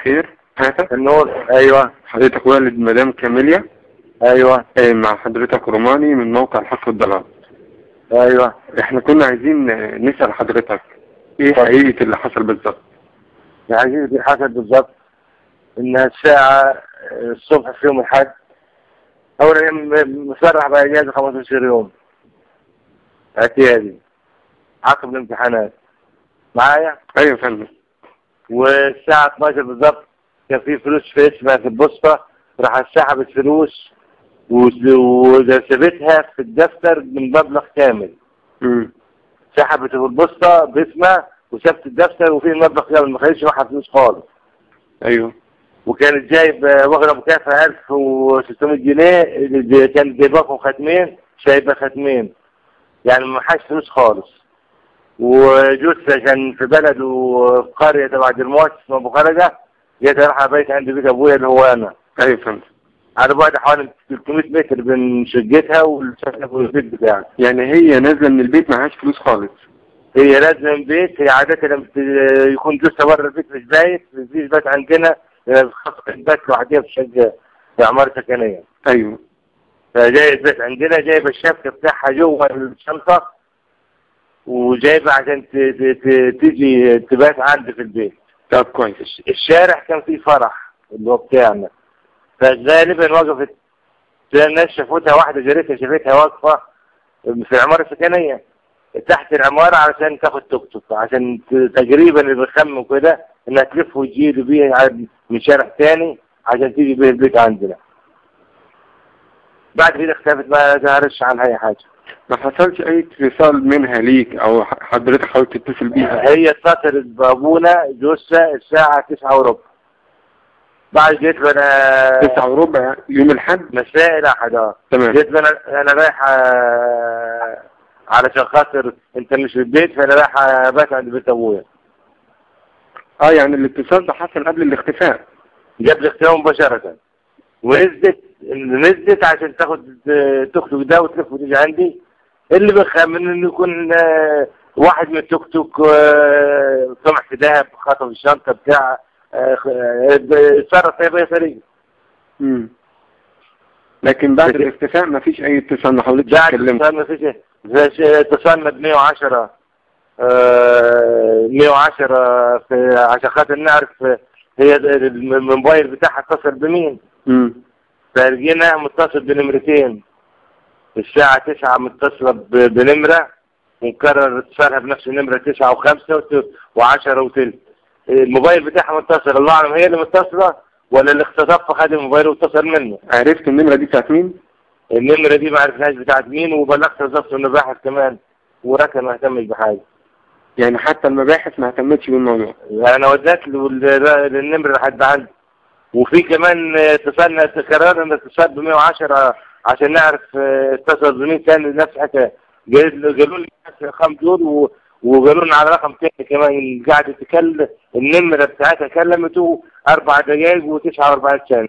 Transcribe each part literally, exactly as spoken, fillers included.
الخير. حضرتك النور. ايوه حضرتك والد مدام كاميليا. ايوه آه، مع حضرتك روماني من موقع الحق والضلال. ايوه احنا كنا عايزين نسأل حضرتك ايه حقيقة اللي حصل بالظبط؟ يعني دي حصل بالظبط انها الساعة الصبح في يوم الحد. اول يوم مسرح باجازة خمستاشر يوم اعتيادي عقب الامتحانات معايا. ايوه يا فندم. والساعة اتناشر بالظبط كان في فلوس في اسمها في البوسطة، راح سحبت فلوس وسابتها في الدفتر من مبلغ كامل. امم سحبت في البوسطة باسمها وسابت الدفتر وفيه المبلغ كامل، ما خدتش معاها فلوس خالص. ايوه. وكانت جايب واخدة مكافأة ألف وستمية جنيه، اللي كانت جايباهم ختمين سايبة ختمين، يعني ما معهاش فلوس خالص. وجوزها كان في بلد وفي قرية تبع دموات اسمها أبو خرجة، جيت رايحة بيت عند بيت أبويا اللي هو أنا. ايوه يا فندم. على بعد حوالي ثلاثمية متر بين شقتها والبيت بتاعها. يعني هي نازلة من البيت معهاش فلوس خالص؟ هي نازلة من البيت، هي عادة لما يكون جوزها بره البيت مش بايت، مفيش بيت عندنا خاصة البيت لوحدها في شقة في عمارة سكنية. ايوه. فجاية البيت عندنا، جايبة الشبكة بتاعها جوه الشنطة وجايبة عشان تيجي تبات عندي في البيت. طب كويس. الشارع كان فيه فرح اللي هو بتاعنا، فغالبا وقفت الناس شافوتها، واحدة جارتها شافتها واقفة في العمارة السكنية تحت العمارة علشان تاخد توك توك، عشان تقريبا اللي بيخموا كده انها تلف وتجيب بيه من شارع تاني عشان تيجي بيه البيت عندنا. بعد كده اختفت، ما ظهرتش عنها اي حاجة. ما حصلش اي اتصال منها ليك او حضرتك حاولت تتصل بيها؟ هي اتصلت بابونا جوزها الساعة تسعة وربع. بعد جيت له انا تسعة وربع يوم الحد مساء الاحد. اه تمام. جيت له انا انا رايح آه علشان خاطر انت مش في البيت، فانا رايح ابات عند بيت ابويا. اه يعني الاتصال ده حصل قبل الاختفاء؟ جاب الاختفاء مباشرة، ونزلت نزلت عشان تاخد توك ده وتلف وتيجي عندي. اللي بخمن انه يكون آه واحد من التوك توك آه سمع في دهب خطف الشنطة بتاع اتصرف فيها بطريقة. امم لكن بعد الاختفاء ما فيش اي اتصال؟ ما حاولتش تكلمت؟ بعد الاتصال ما فيش اتصلنا ب مية وعشرة مية وعشرة في عشان خاطر نعرف هي الموبايل بتاعها اتصل بمين. امم فلقينا متصل بنمرتين، الساعة تسعة متصلة بنمرة ونكرر اتصالها بنفس النمرة تسعة وخمسة وعشرة وثلث. الموبايل بتاعها متصل، الله أعلم هي اللي متصلة ولا اللي اختطف خد الموبايل واتصل منه. عرفت النمرة دي بتاعت مين؟ النمرة دي ما عرفناش بتاعت مين، وبلغت وزارة المباحث كمان وركن ما اهتمش بحاجة. يعني حتى المباحث ما اهتمتش بالموضوع؟ يعني أنا وديت للنمرة لحد عندي. وفي كمان اتصلنا قررنا اتصال ب مية وعشرة عشان نعرف اتصل بمين تاني نفس الحكاية. قالوا لي الرقم دول وقالوا لنا على رقم تاني كمان قاعد تتكلم، النمرة بتاعتها كلمته أربع دقايق وتسعة وأربعين ثانية.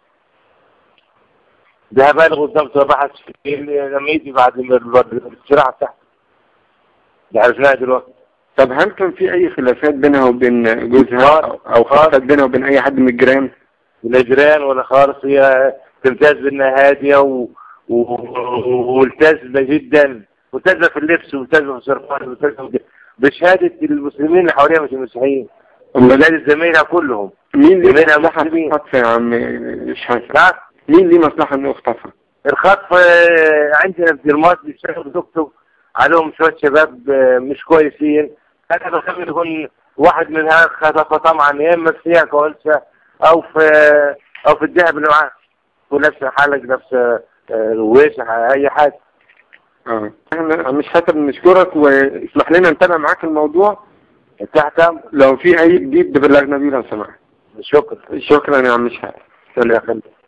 ده بالغ قدام بحث لما يجي بعد الاستراحة بتاعته. ده عرفناها دلوقتي. طب هل كان في أي خلافات بينها وبين جوزها أو خلافات بينها وبين أي حد من الجيران؟ من الجيران ولا خالص، هي تمتاز بأنها هادية و... و... وملتزمة جدا، ملتزمة في اللبس وملتزمة في الصرفان وملتزمة بشهادة المسلمين اللي حواليها مش المسيحيين وبشهادة زميلها كلهم. مين ليه مصلحة في الخطف يا عم الشاذ؟ نعم. مين ليه مصلحة انه اختفى؟ الخطف عندنا في درمات بيشتغلوا دكتور عليهم شوية شباب مش كويسين. أنا بخاف يكون واحد من هذا خطفه طبعا، يا إما في سياق أنثى أو في أو في الذهب اللي معاه ونفس حالك نفس رويش أي حاجة. اه احنا مش حسب نشكرك واسمح لنا نتابع معاك الموضوع تحت. لو في أي جديد ببلغنا بيه لو سمحت. شكرا. شكرا يا عم شهاب. الله يخليك.